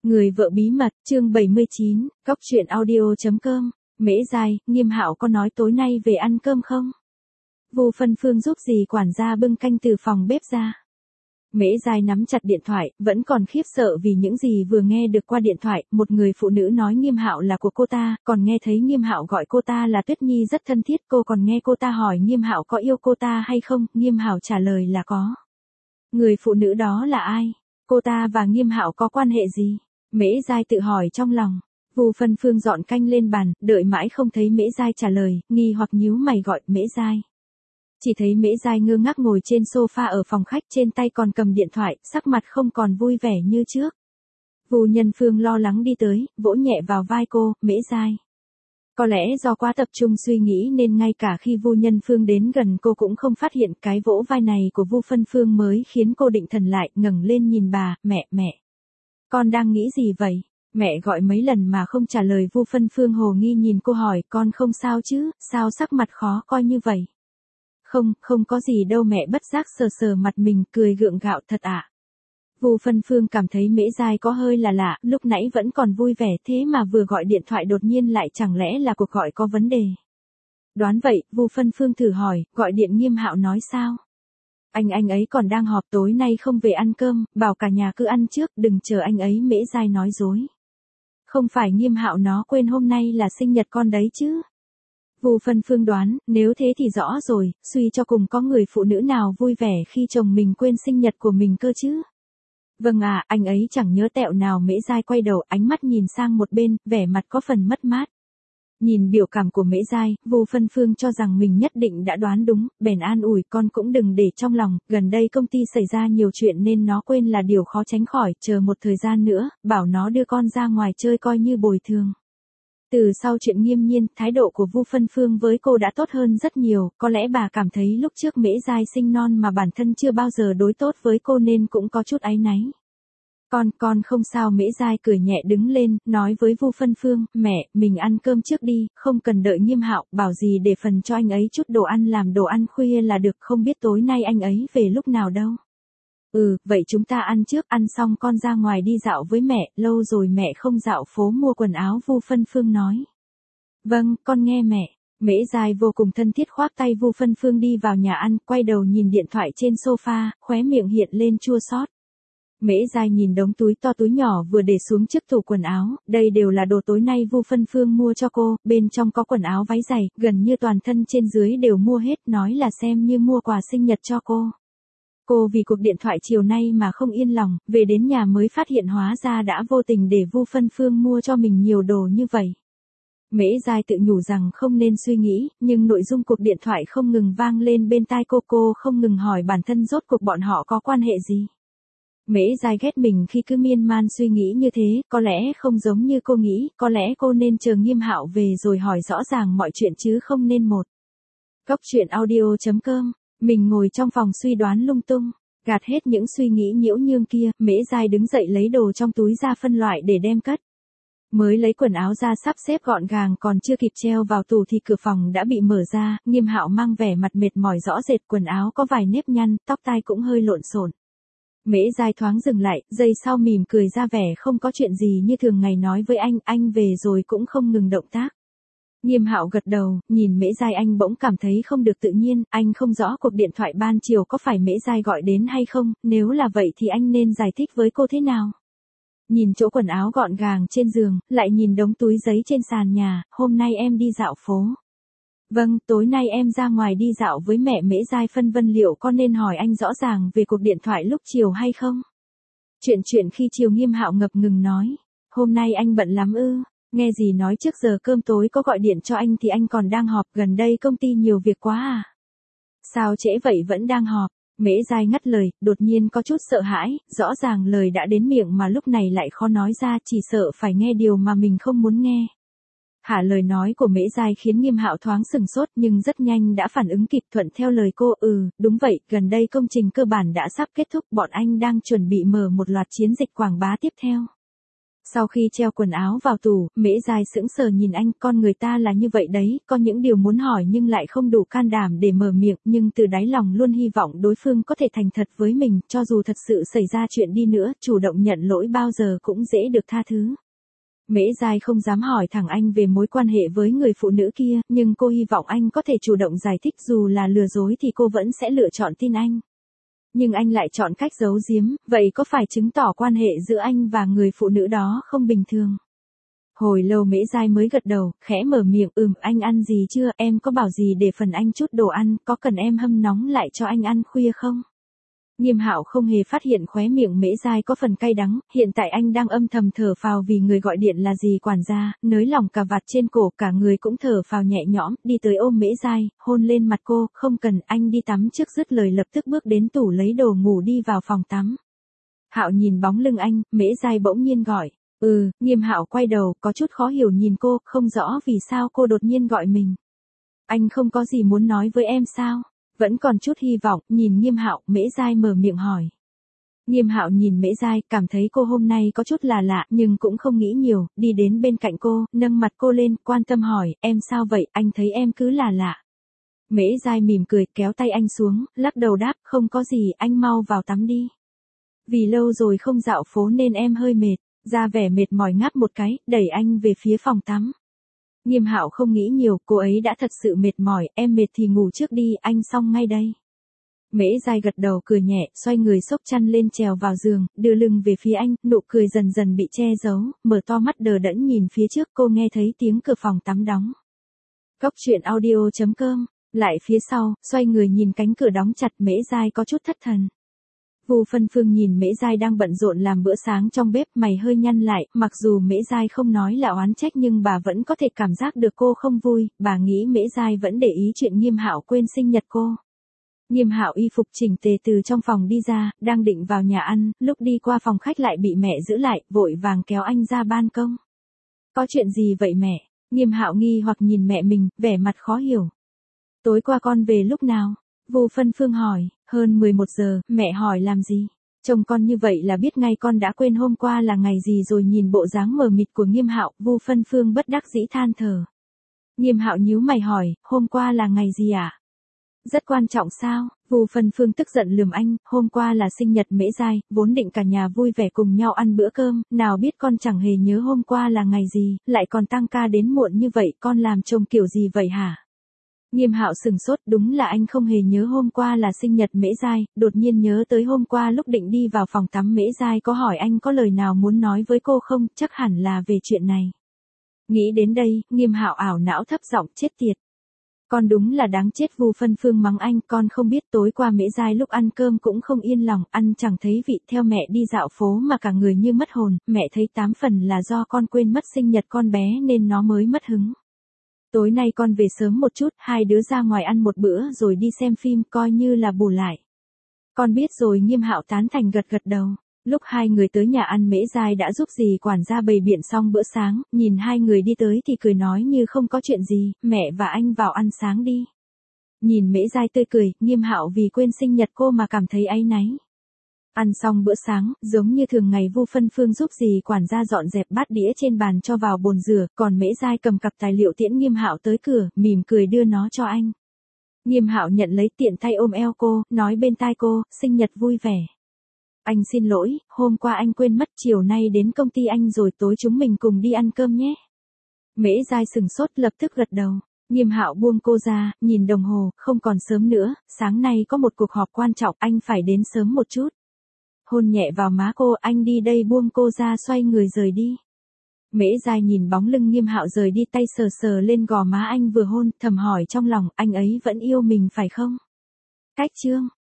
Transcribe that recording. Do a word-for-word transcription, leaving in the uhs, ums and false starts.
Người vợ bí mật, chương bảy mươi chín, Cóc truyện audio chấm com. Mễ Giai, Nghiêm Hạo có nói tối nay về ăn cơm không? Vu Phân Phương giúp dì quản gia bưng canh từ phòng bếp ra. Mễ Giai nắm chặt điện thoại, vẫn còn khiếp sợ vì những gì vừa nghe được qua điện thoại. Một người phụ nữ nói Nghiêm Hạo là của cô ta, còn nghe thấy Nghiêm Hạo gọi cô ta là Tuyết Nhi rất thân thiết. Cô còn nghe cô ta hỏi Nghiêm Hạo có yêu cô ta hay không, Nghiêm Hạo trả lời là có. Người phụ nữ đó là ai? Cô ta và Nghiêm Hạo có quan hệ gì? Mễ Giai tự hỏi trong lòng. Vu Phân Phương dọn canh lên bàn, đợi mãi không thấy Mễ Giai trả lời, nghi hoặc nhíu mày gọi Mễ Giai. Chỉ thấy Mễ Giai ngơ ngác ngồi trên sofa ở phòng khách, trên tay còn cầm điện thoại, sắc mặt không còn vui vẻ như trước. Vu Nhân Phương lo lắng đi tới, vỗ nhẹ vào vai cô, Mễ Giai. Có lẽ do quá tập trung suy nghĩ nên ngay cả khi Vu Nhân Phương đến gần cô cũng không phát hiện cái vỗ vai này của Vu Phân Phương mới khiến cô định thần lại, ngẩng lên nhìn bà, mẹ, mẹ. Con đang nghĩ gì vậy? Mẹ gọi mấy lần mà không trả lời. Vu Phân Phương hồ nghi nhìn cô hỏi, con không sao chứ, sao sắc mặt khó coi như vậy? Không, không có gì đâu mẹ, bất giác sờ sờ mặt mình, cười gượng gạo, thật ạ. À? Vu Phân Phương cảm thấy Mễ Giai có hơi là lạ, lúc nãy vẫn còn vui vẻ thế mà vừa gọi điện thoại đột nhiên lại chẳng lẽ là cuộc gọi có vấn đề. Đoán vậy, Vu Phân Phương thử hỏi, gọi điện Nghiêm Hạo nói sao? Anh anh ấy còn đang họp tối nay không về ăn cơm, bảo cả nhà cứ ăn trước, đừng chờ anh ấy. Mễ Giai nói dối. Không phải Nghiêm Hạo nó quên hôm nay là sinh nhật con đấy chứ? Vu Phân Phương đoán, nếu thế thì rõ rồi, suy cho cùng có người phụ nữ nào vui vẻ khi chồng mình quên sinh nhật của mình cơ chứ? Vâng à, anh ấy chẳng nhớ tẹo nào. Mễ Giai quay đầu, ánh mắt nhìn sang một bên, vẻ mặt có phần mất mát. Nhìn biểu cảm của Mễ Giai, Vu Phân Phương cho rằng mình nhất định đã đoán đúng, bèn an ủi, con cũng đừng để trong lòng, gần đây công ty xảy ra nhiều chuyện nên nó quên là điều khó tránh khỏi, chờ một thời gian nữa, bảo nó đưa con ra ngoài chơi coi như bồi thường. Từ sau chuyện Nghiêm Nhiên, thái độ của Vu Phân Phương với cô đã tốt hơn rất nhiều, có lẽ bà cảm thấy lúc trước Mễ Giai sinh non mà bản thân chưa bao giờ đối tốt với cô nên cũng có chút áy náy. Con, con không sao. Mễ Giai cười nhẹ đứng lên, nói với Vu Phân Phương, mẹ, mình ăn cơm trước đi, không cần đợi Nghiêm Hạo, bảo gì để phần cho anh ấy chút đồ ăn làm đồ ăn khuya là được, không biết tối nay anh ấy về lúc nào đâu. Ừ, vậy chúng ta ăn trước, ăn xong con ra ngoài đi dạo với mẹ, lâu rồi mẹ không dạo phố mua quần áo. Vu Phân Phương nói. Vâng, con nghe mẹ. Mễ Giai vô cùng thân thiết khoác tay Vu Phân Phương đi vào nhà ăn, quay đầu nhìn điện thoại trên sofa, khóe miệng hiện lên chua xót. Mễ Giai nhìn đống túi to túi nhỏ vừa để xuống trước tủ quần áo, đây đều là đồ tối nay Vu Phân Phương mua cho cô, bên trong có quần áo váy giày, gần như toàn thân trên dưới đều mua hết, nói là xem như mua quà sinh nhật cho cô. Cô vì cuộc điện thoại chiều nay mà không yên lòng, về đến nhà mới phát hiện hóa ra đã vô tình để Vu Phân Phương mua cho mình nhiều đồ như vậy. Mễ Giai tự nhủ rằng không nên suy nghĩ, nhưng nội dung cuộc điện thoại không ngừng vang lên bên tai cô, cô không ngừng hỏi bản thân rốt cuộc bọn họ có quan hệ gì. Mễ Giai ghét mình khi cứ miên man suy nghĩ như thế, có lẽ không giống như cô nghĩ, có lẽ cô nên chờ Nghiêm Hạo về rồi hỏi rõ ràng mọi chuyện chứ không nên một. Cóc truyện audio chấm com. Mình ngồi trong phòng suy đoán lung tung, gạt hết những suy nghĩ nhiễu nhương kia, Mễ Giai đứng dậy lấy đồ trong túi ra phân loại để đem cất. Mới lấy quần áo ra sắp xếp gọn gàng, còn chưa kịp treo vào tủ thì cửa phòng đã bị mở ra, Nghiêm Hạo mang vẻ mặt mệt mỏi rõ rệt, quần áo có vài nếp nhăn, tóc tai cũng hơi lộn xộn. Mễ Giai thoáng dừng lại, giây sau mỉm cười ra vẻ không có chuyện gì như thường ngày nói với anh, anh về rồi cũng không ngừng động tác. Nghiêm Hạo gật đầu, nhìn Mễ Giai anh bỗng cảm thấy không được tự nhiên, anh không rõ cuộc điện thoại ban chiều có phải Mễ Giai gọi đến hay không, nếu là vậy thì anh nên giải thích với cô thế nào. Nhìn chỗ quần áo gọn gàng trên giường, lại nhìn đống túi giấy trên sàn nhà, hôm nay em đi dạo phố. Vâng, tối nay em ra ngoài đi dạo với mẹ. Mễ Giai phân vân liệu có nên hỏi anh rõ ràng về cuộc điện thoại lúc chiều hay không. Chuyện chuyện khi chiều. Nghiêm Hạo ngập ngừng nói, hôm nay anh bận lắm ư? Nghe gì nói trước giờ cơm tối có gọi điện cho anh thì anh còn đang họp, gần đây công ty nhiều việc quá à? Sao trễ vậy vẫn đang họp? Mễ Giai ngắt lời, đột nhiên có chút sợ hãi, rõ ràng lời đã đến miệng mà lúc này lại khó nói ra, chỉ sợ phải nghe điều mà mình không muốn nghe. Hả? Lời nói của Mễ Giai khiến Nghiêm Hạo thoáng sừng sốt nhưng rất nhanh đã phản ứng kịp, thuận theo lời cô, ừ, đúng vậy, gần đây công trình cơ bản đã sắp kết thúc, bọn anh đang chuẩn bị mở một loạt chiến dịch quảng bá tiếp theo. Sau khi treo quần áo vào tủ, Mễ Giai sững sờ nhìn anh, con người ta là như vậy đấy, có những điều muốn hỏi nhưng lại không đủ can đảm để mở miệng, nhưng từ đáy lòng luôn hy vọng đối phương có thể thành thật với mình, cho dù thật sự xảy ra chuyện đi nữa, chủ động nhận lỗi bao giờ cũng dễ được tha thứ. Mễ Giai không dám hỏi thẳng anh về mối quan hệ với người phụ nữ kia, nhưng cô hy vọng anh có thể chủ động giải thích, dù là lừa dối thì cô vẫn sẽ lựa chọn tin anh. Nhưng anh lại chọn cách giấu giếm, vậy có phải chứng tỏ quan hệ giữa anh và người phụ nữ đó không bình thường? Hồi lâu Mễ Giai mới gật đầu, khẽ mở miệng, ừm, anh ăn gì chưa, em có bảo gì để phần anh chút đồ ăn, có cần em hâm nóng lại cho anh ăn khuya không? Nghiêm Hạo không hề phát hiện khóe miệng Mễ Giai có phần cay đắng, hiện tại anh đang âm thầm thở phào vì người gọi điện là dì quản gia, nới lỏng cà vạt trên cổ, cả người cũng thở phào nhẹ nhõm, đi tới ôm Mễ Giai, hôn lên mặt cô, không cần, anh đi tắm trước, dứt lời lập tức bước đến tủ lấy đồ ngủ đi vào phòng tắm. Hạo nhìn bóng lưng anh, Mễ Giai bỗng nhiên gọi, ừ, Nghiêm Hạo quay đầu, có chút khó hiểu nhìn cô, không rõ vì sao cô đột nhiên gọi mình. Anh không có gì muốn nói với em sao? Vẫn còn chút hy vọng, nhìn Nghiêm Hạo, Mễ Giai mở miệng hỏi. Nghiêm Hạo nhìn Mễ Giai, cảm thấy cô hôm nay có chút là lạ, nhưng cũng không nghĩ nhiều, đi đến bên cạnh cô, nâng mặt cô lên, quan tâm hỏi, em sao vậy, anh thấy em cứ là lạ. Mễ Giai mỉm cười, kéo tay anh xuống, lắc đầu đáp, không có gì, anh mau vào tắm đi. Vì lâu rồi không dạo phố nên em hơi mệt, ra vẻ mệt mỏi ngáp một cái, đẩy anh về phía phòng tắm. Nghiêm Hạo không nghĩ nhiều, cô ấy đã thật sự mệt mỏi, em mệt thì ngủ trước đi, anh xong ngay đây. Mễ Giai gật đầu cười nhẹ, xoay người xốc chăn lên trèo vào giường, đưa lưng về phía anh, nụ cười dần dần bị che giấu, mở to mắt đờ đẫn nhìn phía trước, cô nghe thấy tiếng cửa phòng tắm đóng. Góc truyện audio chấm com, lại phía sau, xoay người nhìn cánh cửa đóng chặt, Mễ Giai có chút thất thần. Vu Phân Phương nhìn Mễ Giai đang bận rộn làm bữa sáng trong bếp, mày hơi nhăn lại, mặc dù Mễ Giai không nói là oán trách nhưng bà vẫn có thể cảm giác được cô không vui, bà nghĩ Mễ Giai vẫn để ý chuyện Nghiêm Hạo quên sinh nhật cô. Nghiêm Hạo y phục chỉnh tề từ trong phòng đi ra, đang định vào nhà ăn, lúc đi qua phòng khách lại bị mẹ giữ lại, vội vàng kéo anh ra ban công. Có chuyện gì vậy mẹ? Nghiêm Hạo nghi hoặc nhìn mẹ mình, vẻ mặt khó hiểu. Tối qua con về lúc nào? Vu Phân Phương hỏi, hơn mười một giờ, mẹ hỏi làm gì? Chồng con như vậy là biết ngay con đã quên hôm qua là ngày gì rồi. Nhìn bộ dáng mờ mịt của Nghiêm Hạo, Vu Phân Phương bất đắc dĩ than thở. Nghiêm Hạo nhíu mày hỏi, hôm qua là ngày gì ạ? À? Rất quan trọng sao? Vu Phân Phương tức giận lườm anh, hôm qua là sinh nhật Mễ Giai, vốn định cả nhà vui vẻ cùng nhau ăn bữa cơm, nào biết con chẳng hề nhớ hôm qua là ngày gì, lại còn tăng ca đến muộn như vậy, con làm chồng kiểu gì vậy hả? Nghiêm Hạo sừng sốt, đúng là anh không hề nhớ hôm qua là sinh nhật Mễ Giai, đột nhiên nhớ tới hôm qua lúc định đi vào phòng tắm Mễ Giai có hỏi anh có lời nào muốn nói với cô không, chắc hẳn là về chuyện này. Nghĩ đến đây, Nghiêm Hạo ảo não thấp giọng, chết tiệt. Con đúng là đáng chết. Vu Phân Phương mắng anh, con không biết tối qua Mễ Giai lúc ăn cơm cũng không yên lòng, ăn chẳng thấy vị, theo mẹ đi dạo phố mà cả người như mất hồn, mẹ thấy tám phần là do con quên mất sinh nhật con bé nên nó mới mất hứng. Tối nay con về sớm một chút, hai đứa ra ngoài ăn một bữa rồi đi xem phim, coi như là bù lại. Con biết rồi. Nghiêm Hạo tán thành gật gật đầu. Lúc hai người tới nhà ăn, Mễ Giai đã giúp dì quản gia bày biện xong bữa sáng, nhìn hai người đi tới thì cười nói như không có chuyện gì, mẹ và anh vào ăn sáng đi. Nhìn Mễ Giai tươi cười, Nghiêm Hạo vì quên sinh nhật cô mà cảm thấy áy náy. Ăn xong bữa sáng, giống như thường ngày Vu Phân Phương giúp dì quản gia dọn dẹp bát đĩa trên bàn cho vào bồn rửa, còn Mễ Giai cầm cặp tài liệu tiễn Nghiêm Hạo tới cửa, mỉm cười đưa nó cho anh. Nghiêm Hạo nhận lấy, tiện tay ôm eo cô, nói bên tai cô, sinh nhật vui vẻ. Anh xin lỗi, hôm qua anh quên mất, chiều nay đến công ty anh rồi tối chúng mình cùng đi ăn cơm nhé. Mễ Giai sừng sốt, lập tức gật đầu. Nghiêm Hạo buông cô ra, nhìn đồng hồ, không còn sớm nữa, sáng nay có một cuộc họp quan trọng, anh phải đến sớm một chút. Hôn nhẹ vào má cô, anh đi đây, buông cô ra, xoay người rời đi. Mễ Giai nhìn bóng lưng Nghiêm Hạo rời đi, tay sờ sờ lên gò má anh vừa hôn, thầm hỏi trong lòng, anh ấy vẫn yêu mình phải không? Cách chương